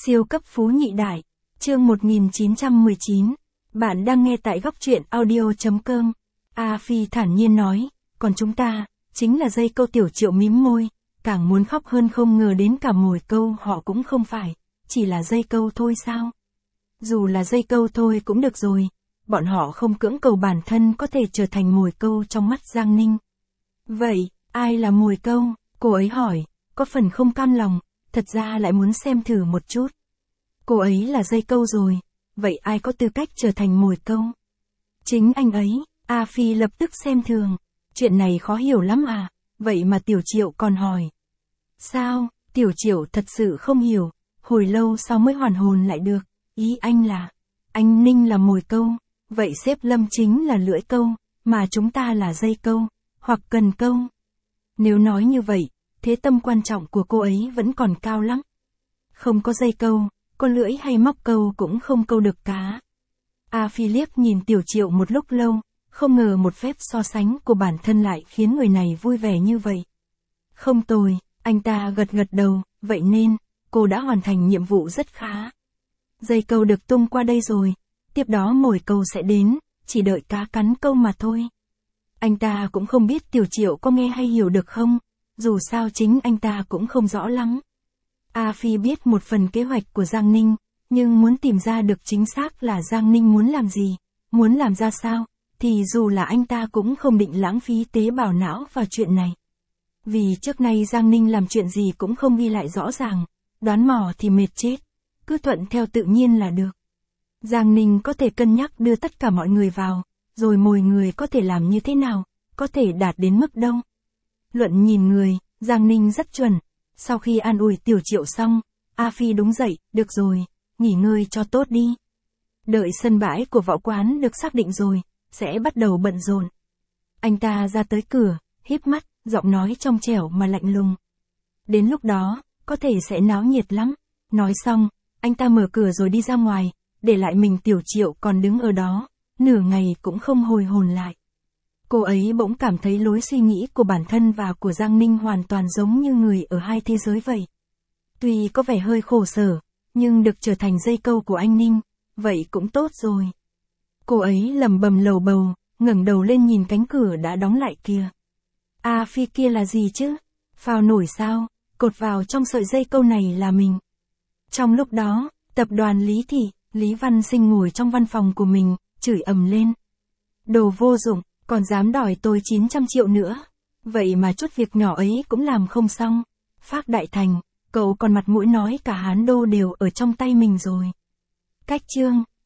Siêu cấp phú nhị đại. Chương 1919. Bạn đang nghe tại góc truyện audio.com. A Phi thản nhiên nói, còn chúng ta, chính là dây câu. Tiểu Triệu mím môi, càng muốn khóc hơn, không ngờ đến cả mồi câu họ cũng không phải, chỉ là dây câu thôi sao? Dù là dây câu thôi cũng được rồi, bọn họ không cưỡng cầu bản thân có thể trở thành mồi câu trong mắt Giang Ninh. Vậy, ai là mồi câu? Cô ấy hỏi, có phần không cam lòng, thật ra lại muốn xem thử một chút. Cô ấy là dây câu rồi, vậy ai có tư cách trở thành mồi câu? Chính anh ấy. A Phi lập tức xem thường, chuyện này khó hiểu lắm à, vậy mà Tiểu Triệu còn hỏi. Sao? Tiểu Triệu thật sự không hiểu, hồi lâu sau mới hoàn hồn lại được, ý anh là, anh Ninh là mồi câu, vậy sếp Lâm chính là lưỡi câu, mà chúng ta là dây câu, hoặc cần câu. Nếu nói như vậy, thế tầm quan trọng của cô ấy vẫn còn cao lắm. Không có dây câu, có lưỡi hay móc câu cũng không câu được cá. A Phi liếc nhìn Tiểu Triệu một lúc lâu, không ngờ một phép so sánh của bản thân lại khiến người này vui vẻ như vậy. Không tồi, anh ta gật gật đầu, vậy nên, cô đã hoàn thành nhiệm vụ rất khá. Dây câu được tung qua đây rồi, tiếp đó mồi câu sẽ đến, chỉ đợi cá cắn câu mà thôi. Anh ta cũng không biết Tiểu Triệu có nghe hay hiểu được không, dù sao chính anh ta cũng không rõ lắm. A Phi biết một phần kế hoạch của Giang Ninh, nhưng muốn tìm ra được chính xác là Giang Ninh muốn làm gì, muốn làm ra sao, thì dù là anh ta cũng không định lãng phí tế bào não vào chuyện này. Vì trước nay Giang Ninh làm chuyện gì cũng không ghi lại rõ ràng, đoán mò thì mệt chết, cứ thuận theo tự nhiên là được. Giang Ninh có thể cân nhắc đưa tất cả mọi người vào, rồi mồi người có thể làm như thế nào, có thể đạt đến mức đâu. Luận nhìn người, Giang Ninh rất chuẩn. Sau khi an ủi Tiểu Triệu xong, A Phi đứng dậy, được rồi, nghỉ ngơi cho tốt đi. Đợi sân bãi của võ quán được xác định rồi, sẽ bắt đầu bận rộn. Anh ta ra tới cửa, híp mắt, giọng nói trong trẻo mà lạnh lùng. Đến lúc đó, có thể sẽ náo nhiệt lắm. Nói xong, anh ta mở cửa rồi đi ra ngoài, để lại mình Tiểu Triệu còn đứng ở đó, nửa ngày cũng không hồi hồn lại. Cô ấy bỗng cảm thấy lối suy nghĩ của bản thân và của Giang Ninh hoàn toàn giống như người ở hai thế giới vậy. Tuy có vẻ hơi khổ sở, nhưng được trở thành dây câu của anh Ninh, vậy cũng tốt rồi. Cô ấy lẩm bẩm lầu bầu, ngẩng đầu lên nhìn cánh cửa đã đóng lại kia. A Phi kia là gì chứ? Phao nổi sao? Cột vào trong sợi dây câu này là mình. Trong lúc đó, tập đoàn Lý Thị, Lý Văn Sinh ngồi trong văn phòng của mình, chửi ầm lên. Đồ vô dụng, còn dám đòi tôi 900 triệu nữa. Vậy mà chút việc nhỏ ấy cũng làm không xong. Phác Đại Thành, cậu còn mặt mũi nói cả Hán Đô đều ở trong tay mình rồi. Cách chương